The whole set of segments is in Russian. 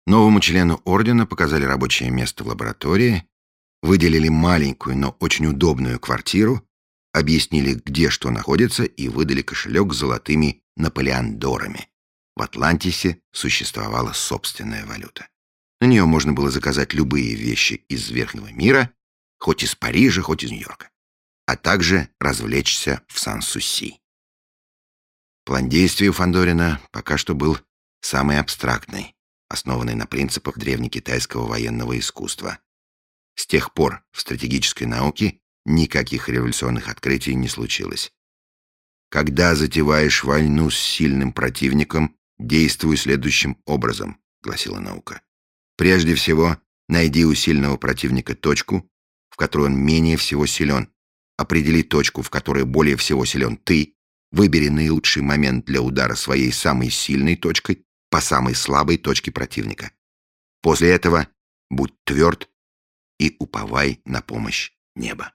Новому члену ордена показали рабочее место в лаборатории, выделили маленькую, но очень удобную квартиру, объяснили, где что находится, и выдали кошелек с золотыми наполеондорами. В Атлантисе существовала собственная валюта. На нее можно было заказать любые вещи из верхнего мира, хоть из Парижа, хоть из Нью-Йорка, а также развлечься в Сан-Суси. План действий у Фандорина пока что был самый абстрактный, основанный на принципах древнекитайского военного искусства. С тех пор в стратегической науке никаких революционных открытий не случилось. «Когда затеваешь войну с сильным противником, действуй следующим образом», — гласила наука. «Прежде всего, найди у сильного противника точку, в которой он менее всего силен. Определи точку, в которой более всего силен ты. Выбери наилучший момент для удара своей самой сильной точкой по самой слабой точке противника. После этого будь тверд и уповай на помощь неба».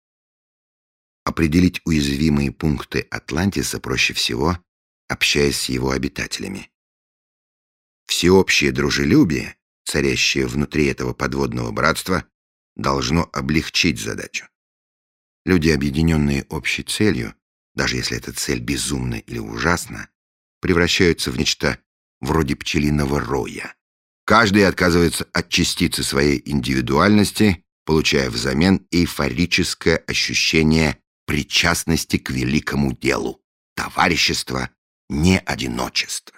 Определить уязвимые пункты Атлантиса проще всего, общаясь с его обитателями. Всеобщее дружелюбие, царящее внутри этого подводного братства, должно облегчить задачу. Люди, объединенные общей целью, даже если эта цель безумна или ужасна, превращаются в нечто вроде пчелиного роя. Каждый отказывается от частицы своей индивидуальности, получая взамен эйфорическое ощущение причастности к великому делу, товарищества, не одиночества.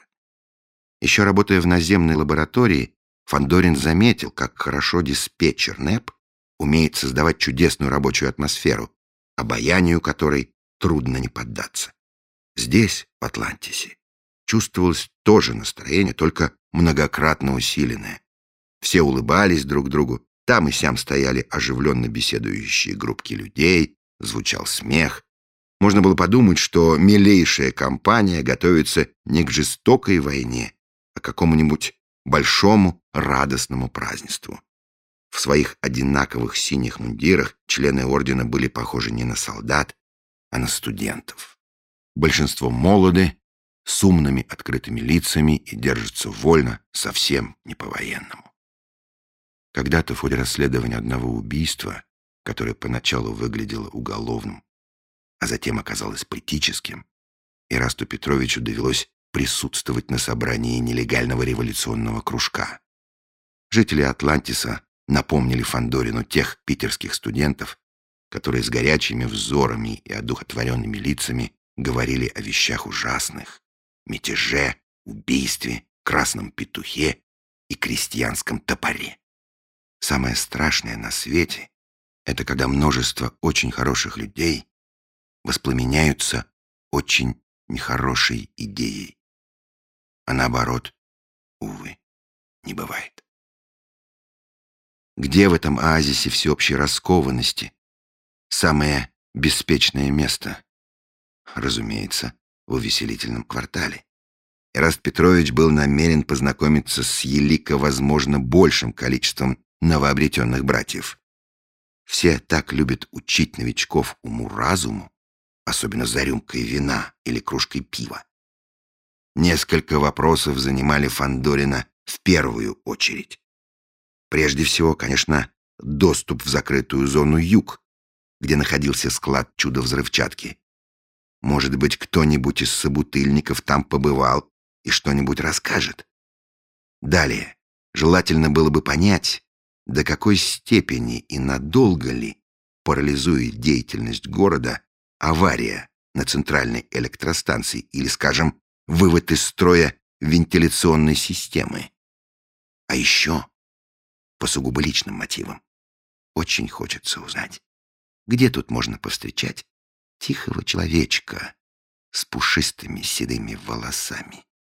Еще работая в наземной лаборатории, Фандорин заметил, как хорошо диспетчер НЭП умеет создавать чудесную рабочую атмосферу, обаянию которой трудно не поддаться. Здесь, в Атлантисе, чувствовалось то же настроение, только многократно усиленное. Все улыбались друг другу, там и сям стояли оживленно беседующие группки людей, звучал смех. Можно было подумать, что милейшая компания готовится не к жестокой войне, а к какому-нибудь большому радостному празднеству. В своих одинаковых синих мундирах члены ордена были похожи не на солдат, а на студентов. Большинство молоды, с умными открытыми лицами и держатся вольно, совсем не по-военному. Когда-то в ходе расследования одного убийства, которое поначалу выглядело уголовным, а затем оказалось политическим, Ирасту Петровичу довелось присутствовать на собрании нелегального революционного кружка. Жители Атлантиса напомнили Фандорину тех питерских студентов, которые с горячими взорами и одухотворенными лицами говорили о вещах ужасных: мятеже, убийстве, красном петухе и крестьянском топоре. Самое страшное на свете — это когда множество очень хороших людей воспламеняются очень нехорошей идеей. А наоборот, увы, не бывает. Где в этом оазисе всеобщей раскованности самое беспечное место? Разумеется, в увеселительном квартале. Ираст Петрович был намерен познакомиться с елико возможно большим количеством новообретенных братьев. Все так любят учить новичков уму-разуму, особенно за рюмкой вина или кружкой пива. Несколько вопросов занимали Фандорина в первую очередь. Прежде всего, конечно, доступ в закрытую зону Юг, где находился склад чудо-взрывчатки. Может быть, кто-нибудь из собутыльников там побывал и что-нибудь расскажет. Далее, желательно было бы понять, до какой степени и надолго ли парализует деятельность города авария на центральной электростанции или, скажем, вывод из строя вентиляционной системы. А еще, по сугубо личным мотивам, очень хочется узнать, где тут можно повстречать тихого человечка с пушистыми седыми волосами.